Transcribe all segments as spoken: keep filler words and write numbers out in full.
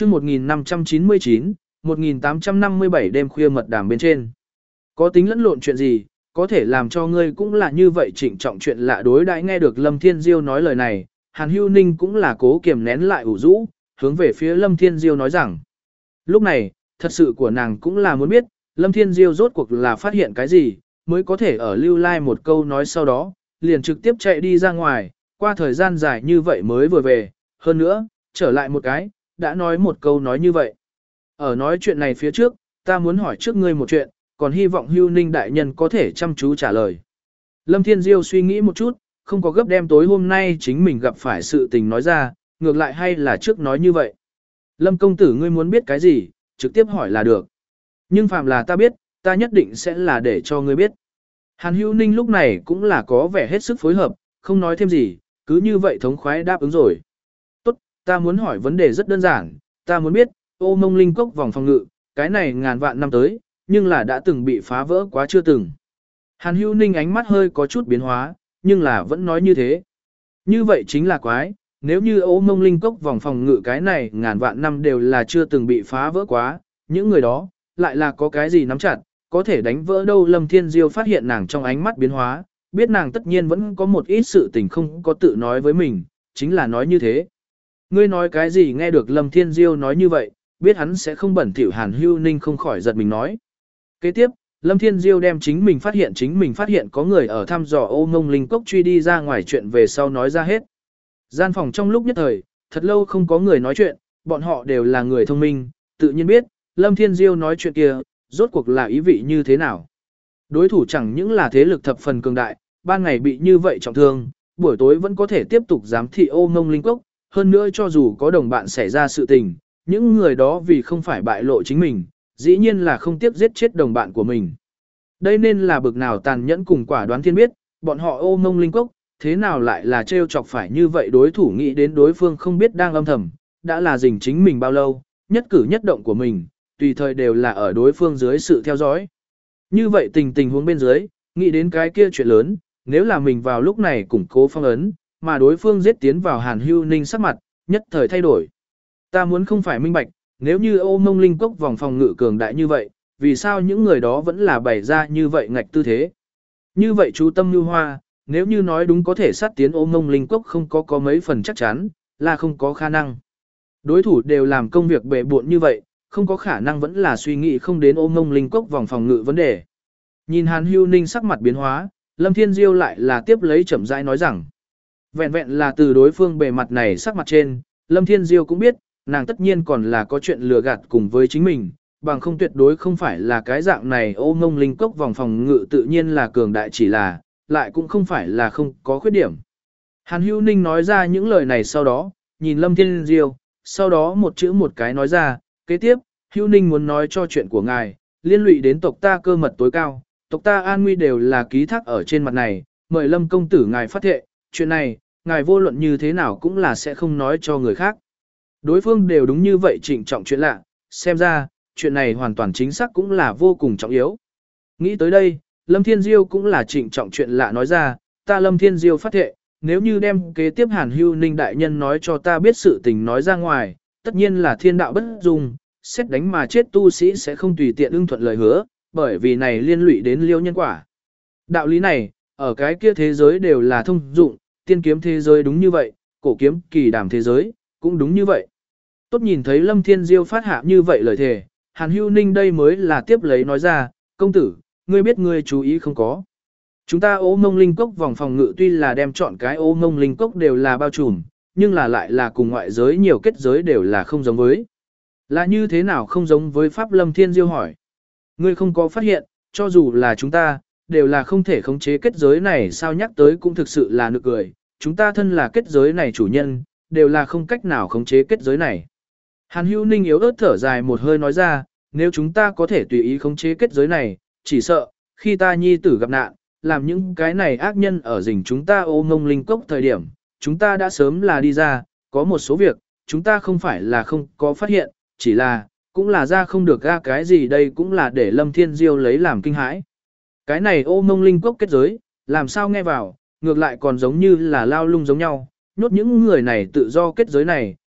chương một nghìn năm trăm chín mươi chín, một nghìn tám trăm năm mươi bảy đêm khuya mật đàm bên trên. Có tính lẫn lộn chuyện gì, có thể làm cho ngươi cũng là như vậy trịnh trọng chuyện lạ đối đãi. Nghe được Lâm Thiên Diêu nói lời này, Hàn Hữu Ninh cũng là cố kiềm nén lại ủ rũ, hướng về phía Lâm Thiên Diêu nói rằng. Lúc này, thật sự của nàng cũng là muốn biết, Lâm Thiên Diêu rốt cuộc là phát hiện cái gì, mới có thể ở lưu lai like một câu nói sau đó, liền trực tiếp chạy đi ra ngoài, qua thời gian dài như vậy mới vừa về, hơn nữa, trở lại một cái, đã nói một câu nói như vậy. Ở nói chuyện này phía trước, ta muốn hỏi trước ngươi một chuyện, còn hy vọng Hưu Ninh đại nhân có thể chăm chú trả lời. Lâm Thiên Diêu suy nghĩ một chút, không có gấp đem tối hôm nay chính mình gặp phải sự tình nói ra, ngược lại hay là trước nói như vậy. Lâm công tử ngươi muốn biết cái gì, trực tiếp hỏi là được. Nhưng phàm là ta biết, ta nhất định sẽ là để cho ngươi biết. Hàn Hữu Ninh lúc này cũng là có vẻ hết sức phối hợp, không nói thêm gì, cứ như vậy thống khoái đáp ứng rồi. Tốt, ta muốn hỏi vấn đề rất đơn giản, ta muốn biết, ô mông linh cốc vòng phòng ngự, cái này ngàn vạn năm tới, nhưng là đã từng bị phá vỡ quá chưa từng. Hàn Hữu Ninh ánh mắt hơi có chút biến hóa, nhưng là vẫn nói như thế. Như vậy chính là quái, nếu như ô mông linh cốc vòng phòng ngự cái này ngàn vạn năm đều là chưa từng bị phá vỡ quá, những người đó, lại là có cái gì nắm chặt, có thể đánh vỡ đâu. Lâm Thiên Diêu phát hiện nàng trong ánh mắt biến hóa, biết nàng tất nhiên vẫn có một ít sự tình không có tự nói với mình, chính là nói như thế. Ngươi nói cái gì? Nghe được Lâm Thiên Diêu nói như vậy, biết hắn sẽ không bẩn thỉu, Hàn Hữu Ninh không khỏi giật mình nói. Kế tiếp, Lâm Thiên Diêu đem chính mình phát hiện chính mình phát hiện có người ở thăm dò ô mông linh cốc truy đi ra ngoài chuyện về sau nói ra hết. Gian phòng trong lúc nhất thời, thật lâu không có người nói chuyện, bọn họ đều là người thông minh, tự nhiên biết, Lâm Thiên Diêu nói chuyện kia, rốt cuộc là ý vị như thế nào. Đối thủ chẳng những là thế lực thập phần cường đại, ban ngày bị như vậy trọng thương, buổi tối vẫn có thể tiếp tục giám thị ô mông linh cốc, hơn nữa cho dù có đồng bạn xảy ra sự tình, những người đó vì không phải bại lộ chính mình, dĩ nhiên là không tiếc giết chết đồng bạn của mình. Đây nên là bực nào tàn nhẫn cùng quả đoán thiên biết, bọn họ ô mông linh cốc, thế nào lại là trêu chọc phải như vậy đối thủ nghĩ đến đối phương không biết đang âm thầm, đã là dình chính mình bao lâu, nhất cử nhất động của mình, tùy thời đều là ở đối phương dưới sự theo dõi. Như vậy tình tình huống bên dưới, nghĩ đến cái kia chuyện lớn, nếu là mình vào lúc này củng cố phong ấn, mà đối phương giết tiến vào Hàn Hữu Ninh sắc mặt, nhất thời thay đổi. Ta muốn không phải minh bạch, nếu như ô mông linh cốc vòng phòng ngự cường đại như vậy, vì sao những người đó vẫn là bày ra như vậy ngạch tư thế. Như vậy chú tâm như hoa, nếu như nói đúng có thể sát tiến ô mông linh cốc không có có mấy phần chắc chắn, là không có khả năng. Đối thủ đều làm công việc bệ bộn như vậy, không có khả năng vẫn là suy nghĩ không đến ô mông linh cốc vòng phòng ngự vấn đề. Nhìn Hàn Hữu Ninh sắc mặt biến hóa, Lâm Thiên Diêu lại là tiếp lấy chậm rãi nói rằng, vẹn vẹn là từ đối phương bề mặt này sắc mặt trên, Lâm Thiên Diêu cũng biết, nàng tất nhiên còn là có chuyện lừa gạt cùng với chính mình, bằng không tuyệt đối không phải là cái dạng này. Ô mông linh cốc vòng phòng ngự tự nhiên là cường đại, chỉ là, lại cũng không phải là không có khuyết điểm. Hàn Hữu Ninh nói ra những lời này sau đó, nhìn Lâm Thiên Diêu, sau đó một chữ một cái nói ra, kế tiếp, Hữu Ninh muốn nói cho chuyện của ngài, liên lụy đến tộc ta cơ mật tối cao, tộc ta an nguy đều là ký thác ở trên mặt này, mời Lâm công tử ngài phát thệ, chuyện này, ngài vô luận như thế nào cũng là sẽ không nói cho người khác. Đối phương đều đúng như vậy trịnh trọng chuyện lạ, xem ra, chuyện này hoàn toàn chính xác cũng là vô cùng trọng yếu. Nghĩ tới đây, Lâm Thiên Diêu cũng là trịnh trọng chuyện lạ nói ra, ta Lâm Thiên Diêu phát thệ, nếu như đem kế tiếp Hàn Hữu Ninh đại nhân nói cho ta biết sự tình nói ra ngoài, tất nhiên là thiên đạo bất dung, xét đánh mà chết tu sĩ sẽ không tùy tiện ưng thuận lời hứa, bởi vì này liên lụy đến liêu nhân quả. Đạo lý này, ở cái kia thế giới đều là thông dụng, tiên kiếm thế giới đúng như vậy, cổ kiếm kỳ đàm thế giới, cũng đúng như vậy. Tốt nhìn thấy Lâm Thiên Diêu phát hạ như vậy lời thề, Hàn Hữu Ninh đây mới là tiếp lấy nói ra, công tử, ngươi biết ngươi chú ý không có. Chúng ta ô mông linh cốc vòng phòng ngự tuy là đem chọn cái ô mông linh cốc đều là bao trùm, nhưng là lại là cùng ngoại giới nhiều kết giới đều là không giống với. Là như thế nào không giống với Pháp? Lâm Thiên Diêu hỏi. Ngươi không có phát hiện, cho dù là chúng ta, đều là không thể khống chế kết giới này sao? Nhắc tới cũng thực sự là nực cười, chúng ta thân là kết giới này chủ nhân, đều là không cách nào khống chế kết giới này. Hàn Hữu Ninh yếu ớt thở dài một hơi nói ra, nếu chúng ta có thể tùy ý khống chế kết giới này, chỉ sợ, khi ta nhi tử gặp nạn, làm những cái này ác nhân ở rình chúng ta ô mông linh cốc thời điểm, chúng ta đã sớm là đi ra, có một số việc, chúng ta không phải là không có phát hiện, chỉ là, cũng là ra không được ra cái gì. Đây cũng là để Lâm Thiên Diêu lấy làm kinh hãi. Cái này ô mông linh cốc kết giới, làm sao nghe vào, ngược lại còn giống như là lao lung giống nhau, nhốt những người này tự do kết giới này,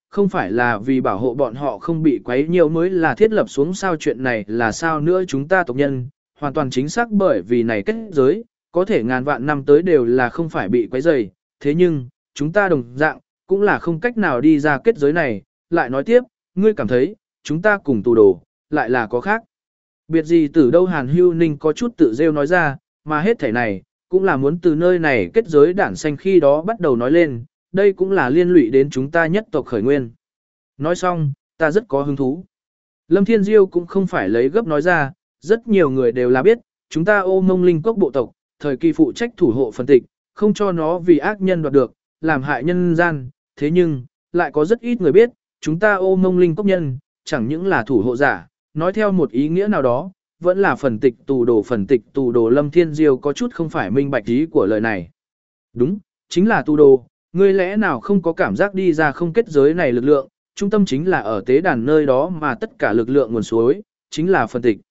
không phải là vì bảo hộ bọn họ không bị quấy nhiều mới là thiết lập xuống sao chuyện này là sao nữa chúng ta tộc nhân, hoàn toàn chính xác bởi vì này kết giới, có thể ngàn vạn năm tới đều là không phải bị quấy rầy, thế nhưng, chúng ta đồng dạng, cũng là không cách nào đi ra kết giới này, lại nói tiếp, ngươi cảm thấy, chúng ta cùng tù đồ, lại là có khác. Biệt gì từ đâu Hàn Hưu Ninh có chút tự rêu nói ra, mà hết thể này, cũng là muốn từ nơi này kết giới đản xanh khi đó bắt đầu nói lên, đây cũng là liên lụy đến chúng ta nhất tộc khởi nguyên. Nói xong, ta rất có hứng thú. Lâm Thiên Diêu cũng không phải lấy gấp nói ra, rất nhiều người đều là biết, chúng ta ô mông linh cốc bộ tộc, thời kỳ phụ trách thủ hộ phân tịch, không cho nó vì ác nhân đoạt được, làm hại nhân gian, thế nhưng, lại có rất ít người biết, chúng ta ô mông linh cốc nhân, chẳng những là thủ hộ giả, nói theo một ý nghĩa nào đó, vẫn là phần tịch tù đồ phần tịch tù đồ Lâm Thiên Diêu có chút không phải minh bạch ý của lời này. Đúng, chính là tù đồ, ngươi lẽ nào không có cảm giác đi ra không kết giới này lực lượng, trung tâm chính là ở tế đàn nơi đó mà tất cả lực lượng nguồn suối, chính là phần tịch.